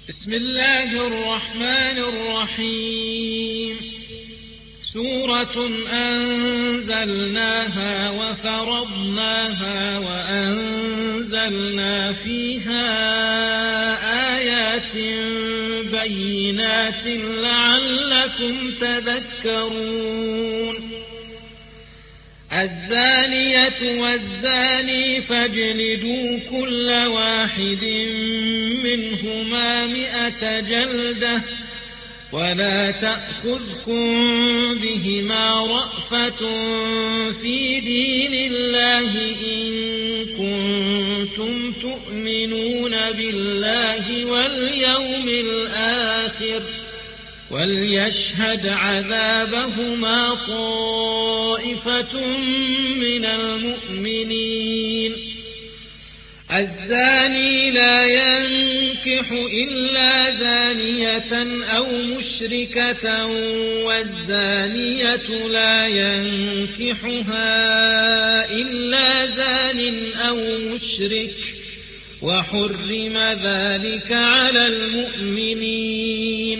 بسم الله الرحمن الرحيم. سورة أنزلناها وفرضناها وأنزلنا فيها آيات بينات لعلكم تذكرون. الزانية والزاني فاجلدوا كل واحد منهما 100 جلدة ولا تأخذكم بهما رأفة في دين الله إن كنتم تؤمنون بالله واليوم الآخر وليشهد عذابهما طائفة من المؤمنين. الزاني لا ينكح إلا زانية أو مشركة والزانية لا ينكحها إلا زان أو مشرك وحرم ذلك على المؤمنين.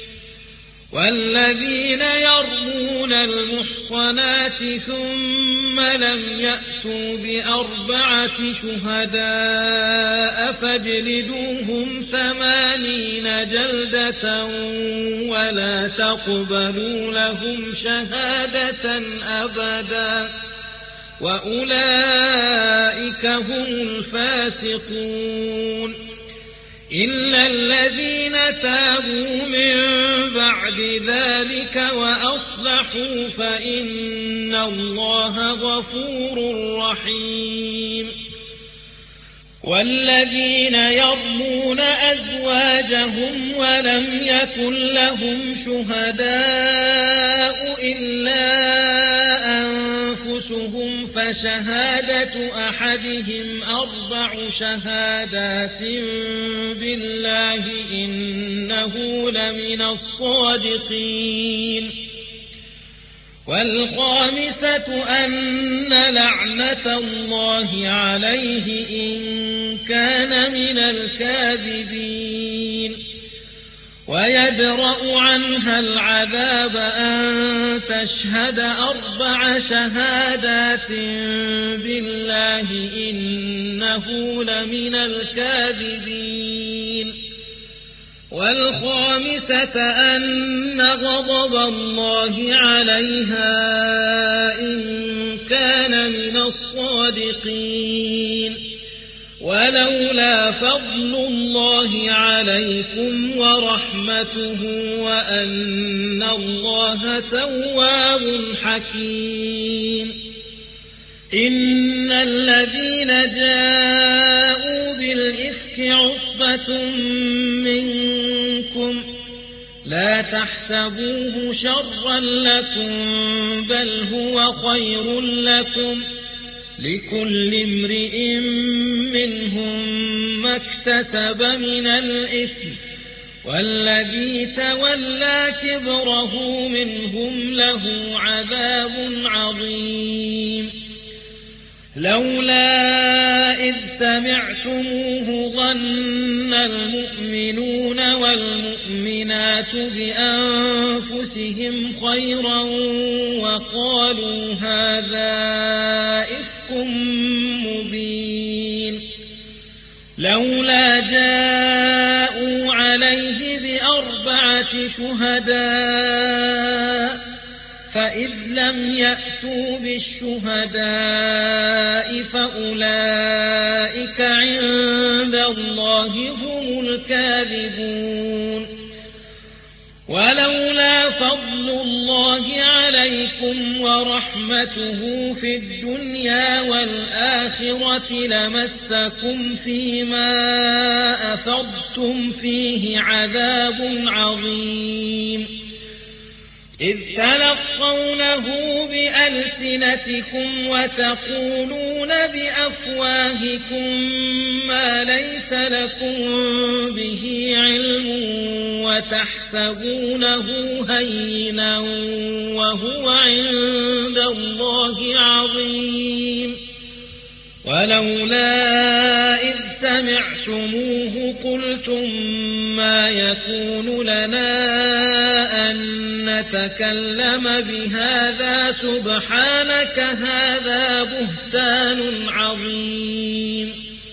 والذين يرمون المحصنات ثم لم يأتوا ب4 شهداء فاجلدوهم 80 جلدة ولا تقبلوا لهم شهادة أبدا وأولئك هم الفاسقون. إلا الذين تابوا من بعد ذلك وأصلحوا فإن الله غفور رحيم. والذين يرمون أزواجهم ولم يكن لهم شهداء إلا أنفسهم فشهادة أحدهم 4 شهادات بالله إنه لمن الصادقين. والخامسة أن لعنة الله عليه إن كان من الكاذبين. ويدرأ عنها العذاب أن تشهد 4 شهادات بالله إنه لمن الكاذبين. والخامسة أن غضب الله عليها إن كان من الصادقين. ولولا فضل الله عليكم ورحمته وأن الله تواب حكيم. إن الذين جاءوا بالإفك عصبة منكم لا تحسبوه شرا لكم بل هو خير لكم لكل امرئ منهم ما اكتسب من الإثم والذي تولى كبره منهم له عذاب عظيم. لولا إذ سمعتموه ظن المؤمنون والمؤمنات بأنفسهم خيرا وقالوا هذا إفك مبين. لولا جاءوا عليه ب4 شهداء فإذ لم يأتوا بالشهداء فأولئك عند الله هم الكاذبون. ولولا فضل الله عليكم ورحمته في الدنيا والآخرة لمسكم فيما أفضتم فيه عذاب عظيم. إذ تلقونه بألسنتكم وتقولون بأفواهكم ما ليس لكم به علم وتحسبونه هينا وهو عند الله عظيم. ولولا إذ سمعتموه قلتم ما يكون لنا أن نتكلم بهذا سبحانك هذا بهتان عظيم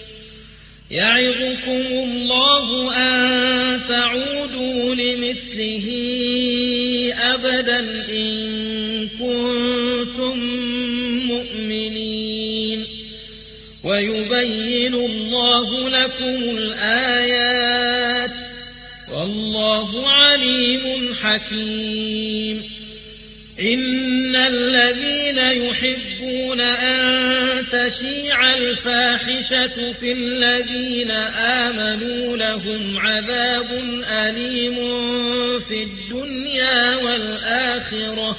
يعظكم الله أن تعودوا لمثله أبدا إن كنتم مؤمنين ويبين الله لكم الآيات والله عليم حكيم إن الذين يحبون أن تشيع الفاحشة في الذين آمنوا لهم عذاب أليم في الدنيا والآخرة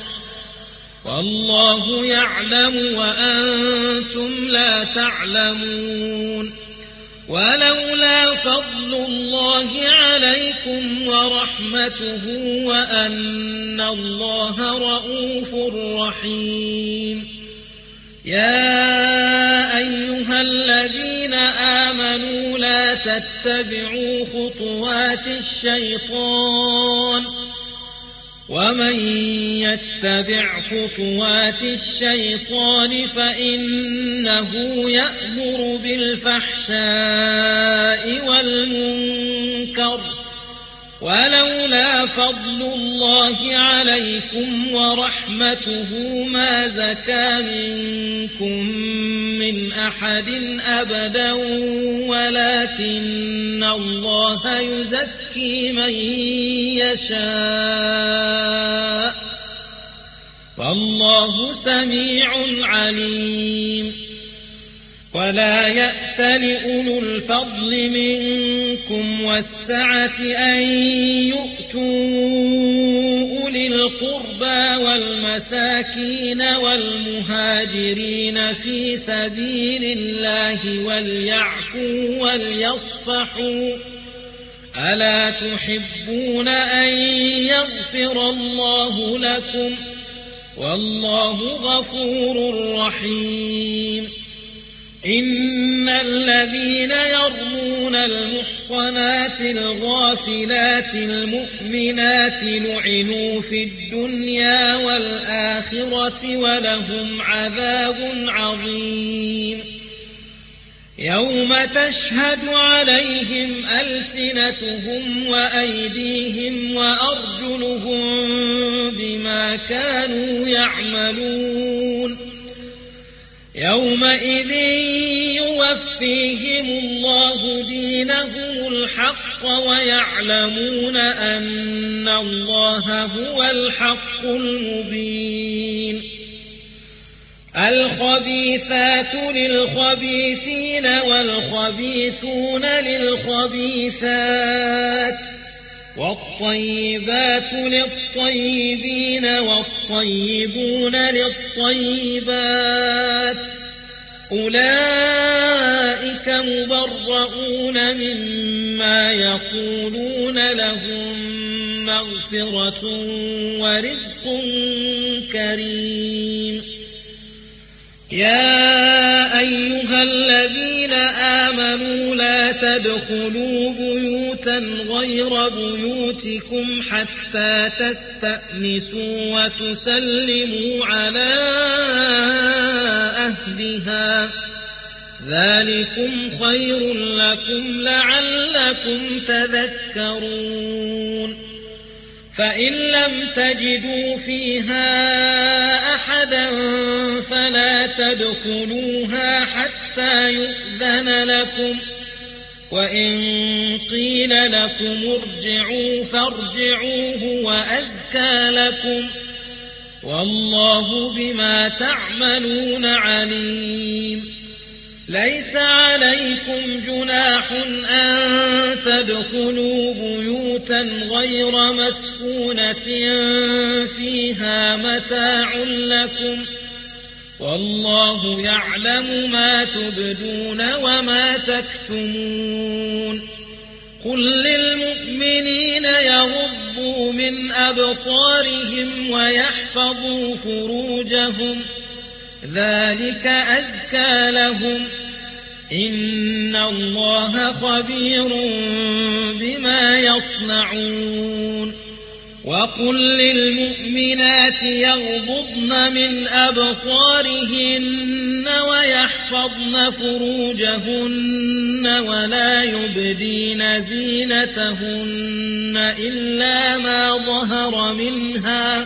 والله يعلم وأنتم لا تعلمون ولولا فضل الله عليكم ورحمته وأن الله رؤوف رحيم يا أيها الذين آمنوا لا تتبعوا خطوات الشيطان ومن يتبع خطوات الشيطان فإنه يأمر بالفحشاء والمنكر ولولا فضل الله عليكم ورحمته ما زكى منكم من أحد أبدا ولكن الله يزكي من يشاء والله سميع عليم ولا يأتل أولو الفضل منكم والسعة أن يؤتوا أولي القربى والمساكين والمهاجرين في سبيل الله وليعفوا وليصفحوا ألا تحبون أن يغفر الله لكم والله غفور رحيم إن الذين يرمون المحصنات الغافلات المؤمنات لعنوا في الدنيا والآخرة ولهم عذاب عظيم يوم تشهد عليهم ألسنتهم وأيديهم وأرجلهم بما كانوا يعملون يومئذ يوفيهم الله دينهم الحق ويعلمون أن الله هو الحق المبين الخبيثات للخبيثين والخبيثون للخبيثات والطيبات للطيبين والطيبون للطيبات أولئك مبرؤون مما يقولون لهم مغفرة ورزق كريم يا أيها الذين آمنوا لا تدخلوا بيوتا غير بيوتكم حتى تستأنسوا وتسلموا على أهلها ذلكم خير لكم لعلكم تذكرون فإن لم تجدوا فيها أحدا فلا تدخلوها حتى يؤذن لكم وإن قيل لكم ارجعوا فارجعوا هو أزكى لكم والله بما تعملون عليم ليس عليكم جناح أن تدخلوا بيوتا غير مسكونة فيها متاع لكم والله يعلم ما تبدون وما تكتمون قل للمؤمنين يغضوا من أبصارهم ويحفظوا فروجهم ذلك أزكى لهم إن الله خبير بما يصنعون وقل للمؤمنات يغضضن من أبصارهن ويحفظن فروجهن ولا يبدين زينتهن إلا ما ظهر منها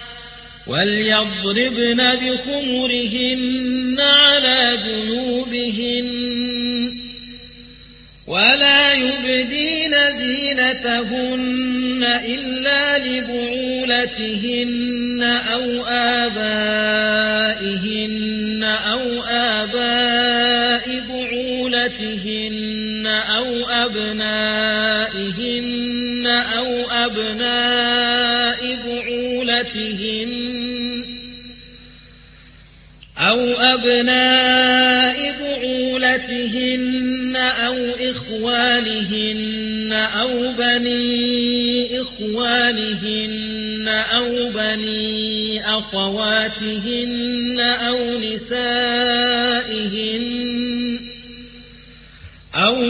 وليضربن بخمرهن على جنوبهن ولا يبدين زينتهن إلا لبعولتهن أو آبائهن أو آباء بعولتهن أو أبنائهن أو أبناء بعولتهن أو إخوانهن أو بني إخوانهن أو بني أخواتهن أو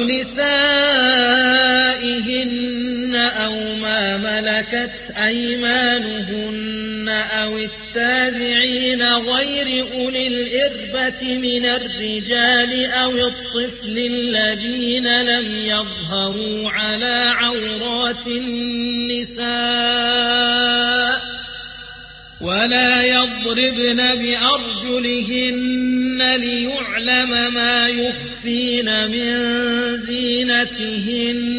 نسائهن أو ما ملكت أيمانهن أو التابعين غير أولي الإربة من الرجال أو الطفل الذين لم يظهروا على عورات النساء ولا يضربن بأرجلهن ليعلم ما يخفين من زينتهن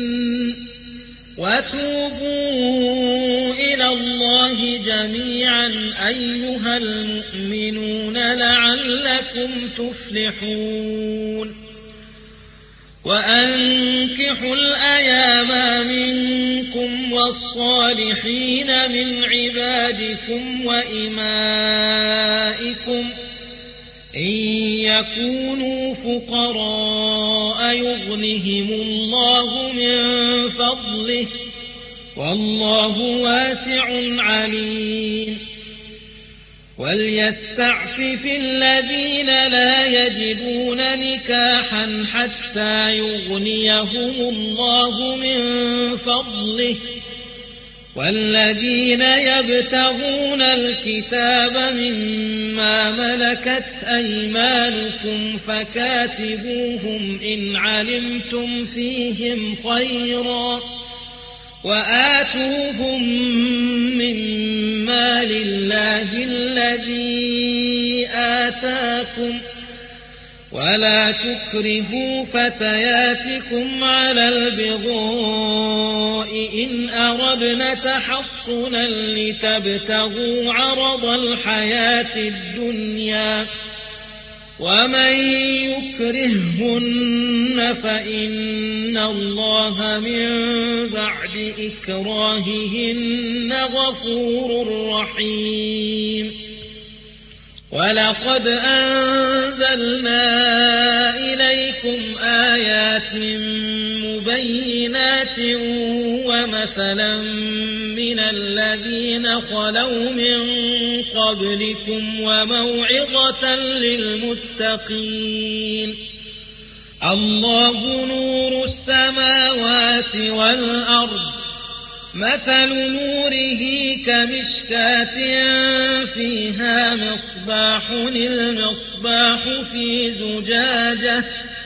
وتوبوا إلى الله جميعا أيها المؤمنون لعلكم تفلحون وأنكحوا الأيام منكم والصالحين من عبادكم وإمائكم إن يكونوا فقراء يغنهم الله من فضله والله واسع عليم وليستعفف الذين لا يجدون نكاحا حتى يغنيهم الله من فضله والذين يبتغون الكتاب مما ملكت أيمانكم فكاتبوهم إن علمتم فيهم خيرا وآتوهم مما لله الذي آتاكم ولا تكرهوا فتياتكم على البغاء إن أردنا تحصنا لتبتغوا عرض الحياة الدنيا ومن يكرههن فإن الله من بعد إكراههن غفور رحيم ولقد أنزلنا إليكم آيات مبينات ومثلا من الذين خلوا من قبلكم وموعظة للمتقين الله نور السماوات والأرض مثل نوره كمشكاة فيها مصباح المصباح في زجاجة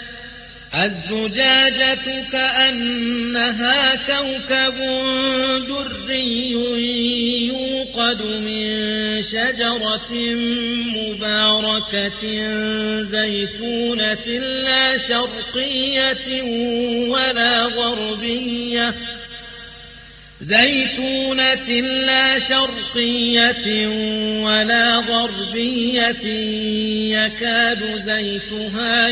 الزجاجة كأنها كوكب دري يوقد من شجرة مباركة زيتونة لا شرقية ولا غربية يكاد زيتها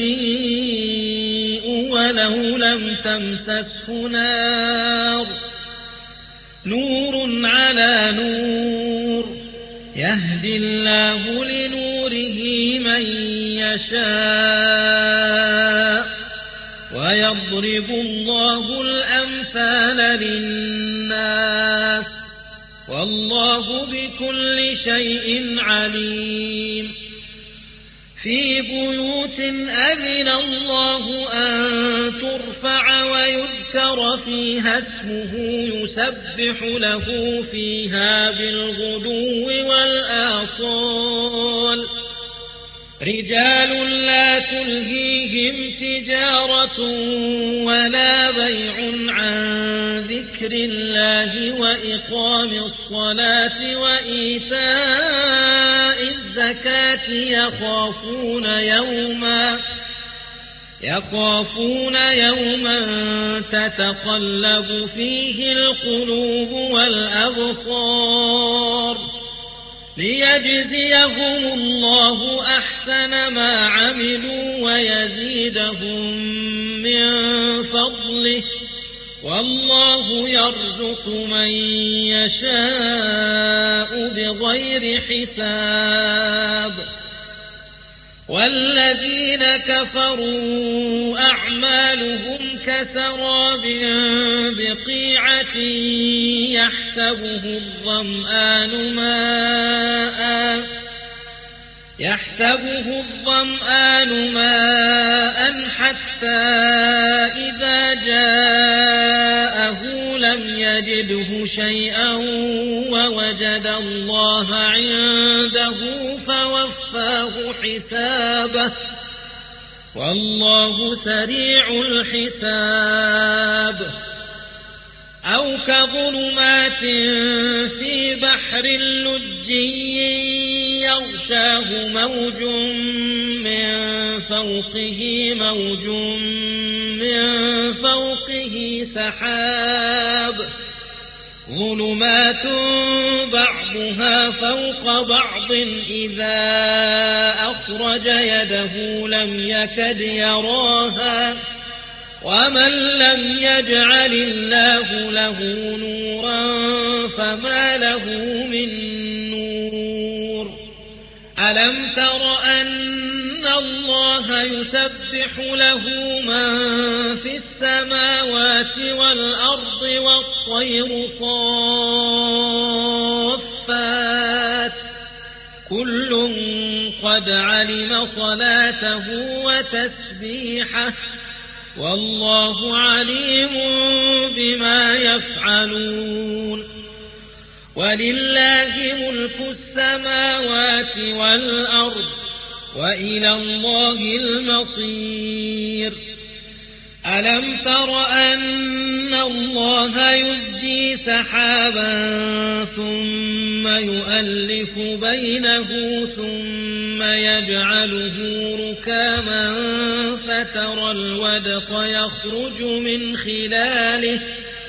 يضيء ولو لم تمسسه نور على نور يهدي الله لنوره من يشاء ويضرب الله الأمثال للناس والله بكل شيء عليم في بيوت أذن الله أن ترفع ويذكر فيها اسمه يسبح له فيها بالغدو والآصال رجال لا تلهيهم تجارة ولا بيع عن ذكر الله وإقام الصلاة وإيتاء الزكاة يخافون يوما تتقلب فيه القلوب والأبصار ليجزيهم الله أحسن ما عملوا ويزيدهم من فضله والله يرزق من يشاء بغير حساب والذين كفروا أعمالهم كسراب بقيعة يحسبه الظمآن ماء حتى إذا جاءه لم يجده شيئا ووجد الله عنده فوفاه حسابه والله سريع الحساب أو كظلمات في بحر لجي يغشاه موج من فوقه سحاب ظلمات بعضها فوق بعض إذا أخرج يده لم يكد يراها ومن لم يجعل الله له نورا فما له من نور ألم تر أن الله يسبح له من في السماوات والأرض والطير صافات كل قد علم صلاته وتسبيحه والله عليم بما يفعلون ولله ملك السماوات والأرض وإلى الله المصير ألم تر أن الله يزجي سحابا ثم يؤلف بينه ثم يجعله ركاما فترى الودق يخرج من خلاله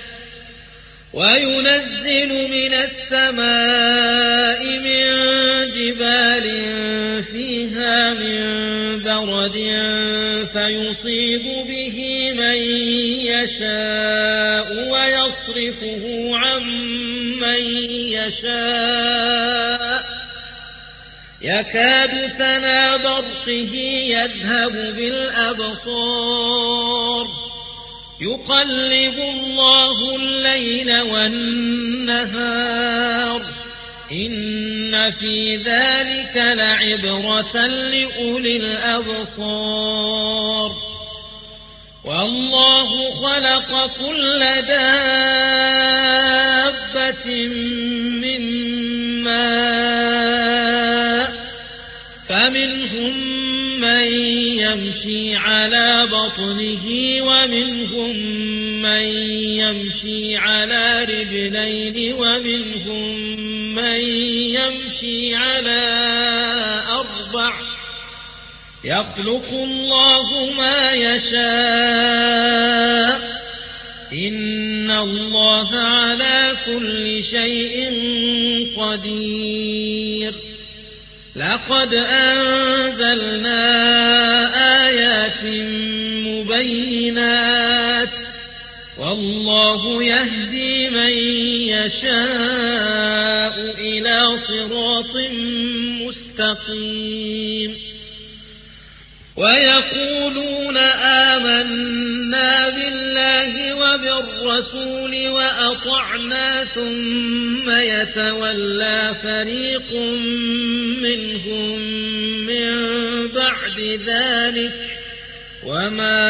وينزل من السماء من جبال فيها من برد فيصيب به من يشاء ويصرفه عن من يشاء يكاد سنا برقه يذهب بالأبصار يقلب الله الليل والنهار إن في ذلك لعبرة لأولي الأبصار والله خلق كل دابة من ماء فمنهم من يمشي على بطنه ومنهم من يمشي على رجلين ومنهم من يمشي على أربع يخلق الله ما يشاء إن الله على كل شيء قدير لقد أنزلنا آيات مبينات والله يهدي من يشاء إلى صراط مستقيم ويقولون آمنا بالله بالله وبالرسول وأطعنا ثم يتولى فريق منهم من بعد ذلك وما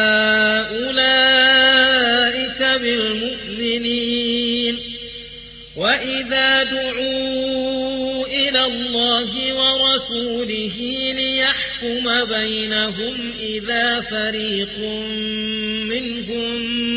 أولئك بالمؤمنين وإذا دعوا إلى الله ورسوله ليحكم بينهم إذا فريق منهم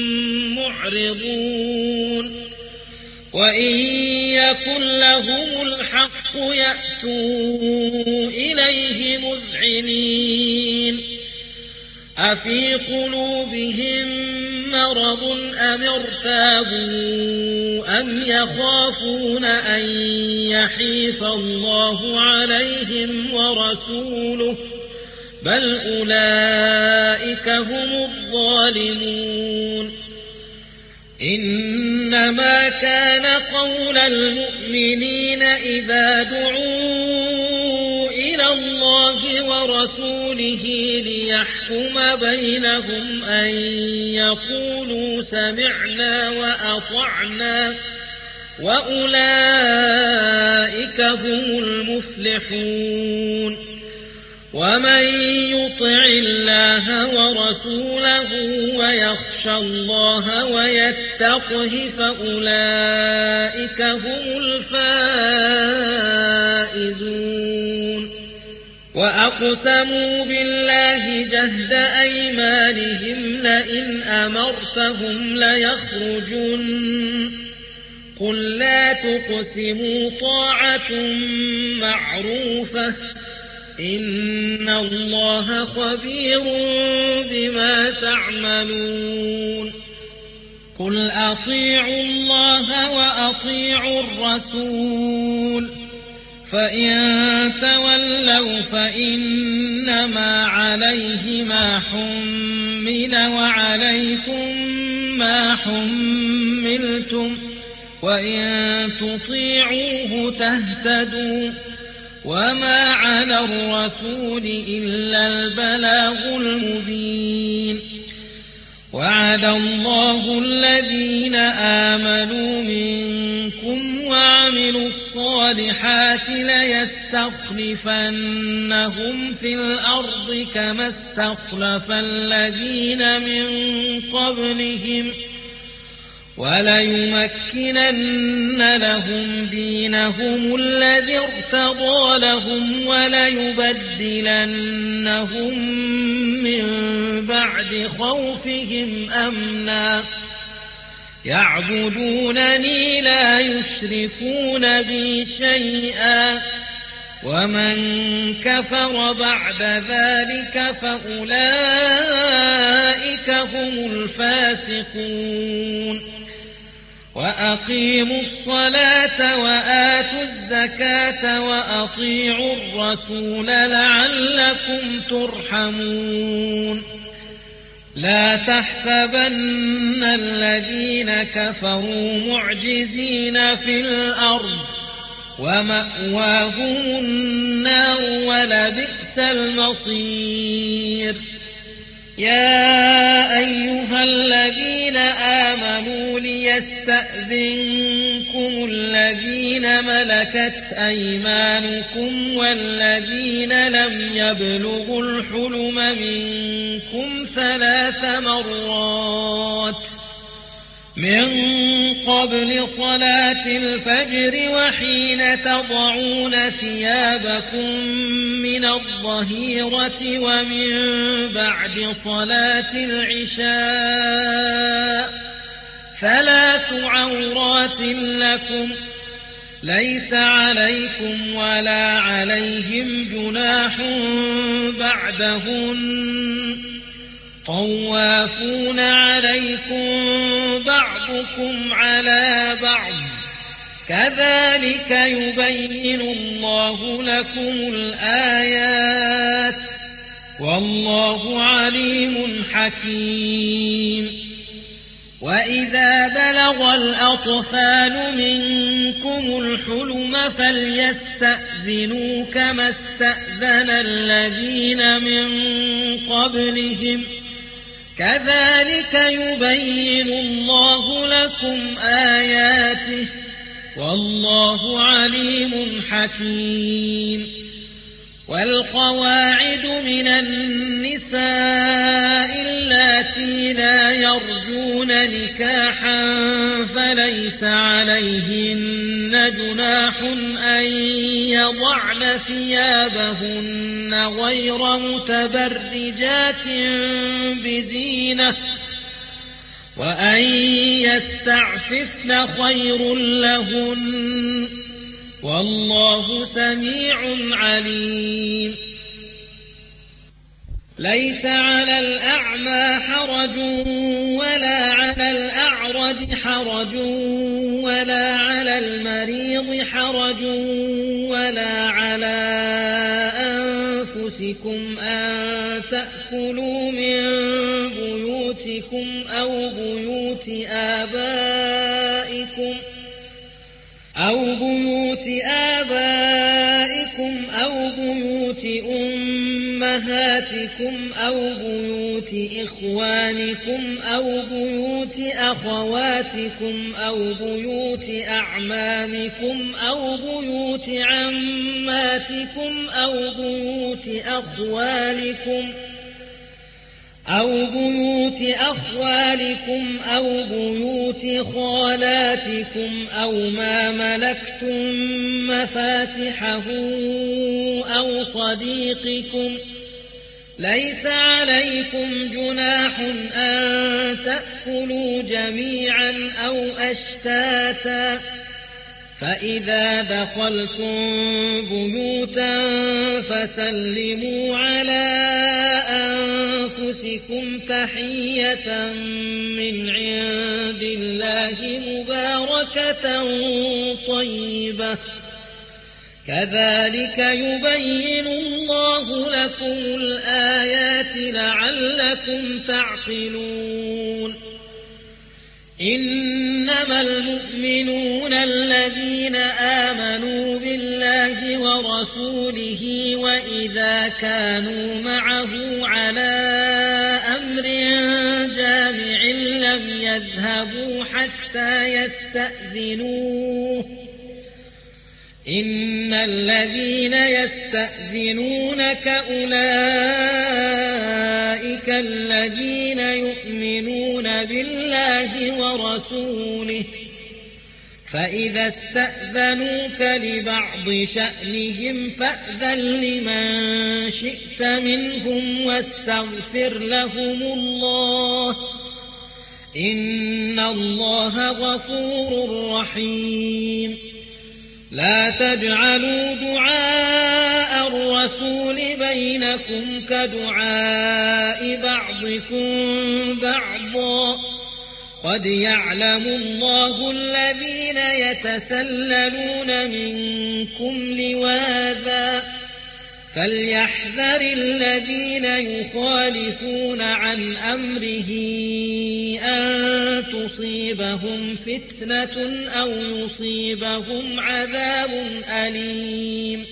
معرضون وإن يكن لهم الحق يأتوا إليه مذعنين أفي قلوبهم مرض أم ارتابوا أم يخافون أن يحيف الله عليهم ورسوله بل أولئك هم الظالمون إنما كان قول المؤمنين إذا دعوا إلى الله ورسوله ليحكم بينهم أن يقولوا سمعنا وأطعنا وأولئك هم المفلحون ومن يطع الله ورسوله ويخشى الله ويتقه فأولئك هم الفائزون وأقسموا بالله جهد أيمانهم لئن أمرتهم ليخرجن قل لا تقسموا طاعة معروفة إن الله خبير بما تعملون قل أطيعوا الله وأطيعوا الرسول فإن تولوا فإنما عليه ما حمل وعليكم ما حملتم وإن تطيعوه تهتدوا وما على الرسول إلا البلاغ المبين وعد الله الذين آمنوا منكم وعملوا الصالحات ليستخلفنهم في الأرض كما استخلف الذين من قبلهم وليمكنن لهم دينهم الذي ارتضى لهم وليبدلنهم من بعد خوفهم أمنا يعبدونني لا يشركون بي شيئا ومن كفر بعد ذلك فأولئك هم الفاسقون وأقيموا الصلاة وآتوا الزكاة وأطيعوا الرسول لعلكم ترحمون لا تحسبن الذين كفروا معجزين في الأرض ومأواهم النار ولبئس المصير يا أيها الذين آمنوا ليستأذنكم الذين ملكت أيمانكم والذين لم يبلغوا الحلم منكم 3 مرات من قبل صلاة الفجر وحين تضعون ثيابكم من الظهيرة ومن بعد صلاة العشاء 3 عورات لكم ليس عليكم ولا عليهم جناح بعدهن طوافون عليكم بعضكم على بعض كذلك يبين الله لكم الآيات والله عليم حكيم وإذا بلغ الأطفال منكم الحلم فليستأذنوا كما استأذن الذين من قبلهم كذلك يبين الله لكم آياته والله عليم حكيم والقواعد من النساء اللاتي لا يرجون نكاحا فليس عليهن جناح أن يضعن ثيابهن غير متبرجات بزينة وأن يستعففن خير لهن والله سميع عليم ليس على الأعمى حرج ولا على الأعرج حرج ولا على المريض حرج ولا على أنفسكم أن تأكلوا من بيوتكم أو بيوت آبائكم أو بيوت أمهاتكم أو بيوت إخوانكم أو بيوت أخواتكم أو بيوت أعمامكم أو بيوت عماتكم أو بيوت أخوالكم أو بيوت خالاتكم أو ما ملكتم مفاتحه أو صديقكم ليس عليكم جناح أن تأكلوا جميعا أو أشتاتا فإذا دخلتم بيوتا فسلموا على أنفسكم تحية من عند الله مباركة طيبة كذلك يبين الله لكم الآيات لعلكم تعقلون إنما المؤمنون الذين آمنوا بالله ورسوله وإذا كانوا معه على أمر جامع لم يذهبوا حتى يستأذنوه إن الذين يستأذنونك أولئك الذين يؤمنون بالله ورسوله فإذا استأذنوك لبعض شأنهم فأذن لمن شئت منهم واستغفر لهم الله إن الله غفور رحيم لا تجعلوا دعاء الرسول بينكم كدعاء بعضكم بعضا قد يعلم الله الذين يتسللون منكم لواذا فليحذر الذين يخالفون عن أمره أن تصيبهم فتنة أو يصيبهم عذاب أليم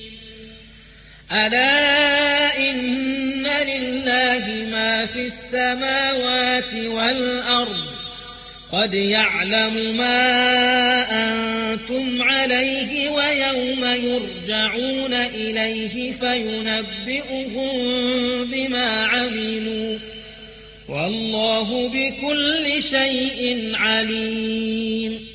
ألا إن لله ما في السماوات والأرض قد يعلم ما أنتم عليه ويوم يرجعون إليه فينبئهم بما عملوا والله بكل شيء عليم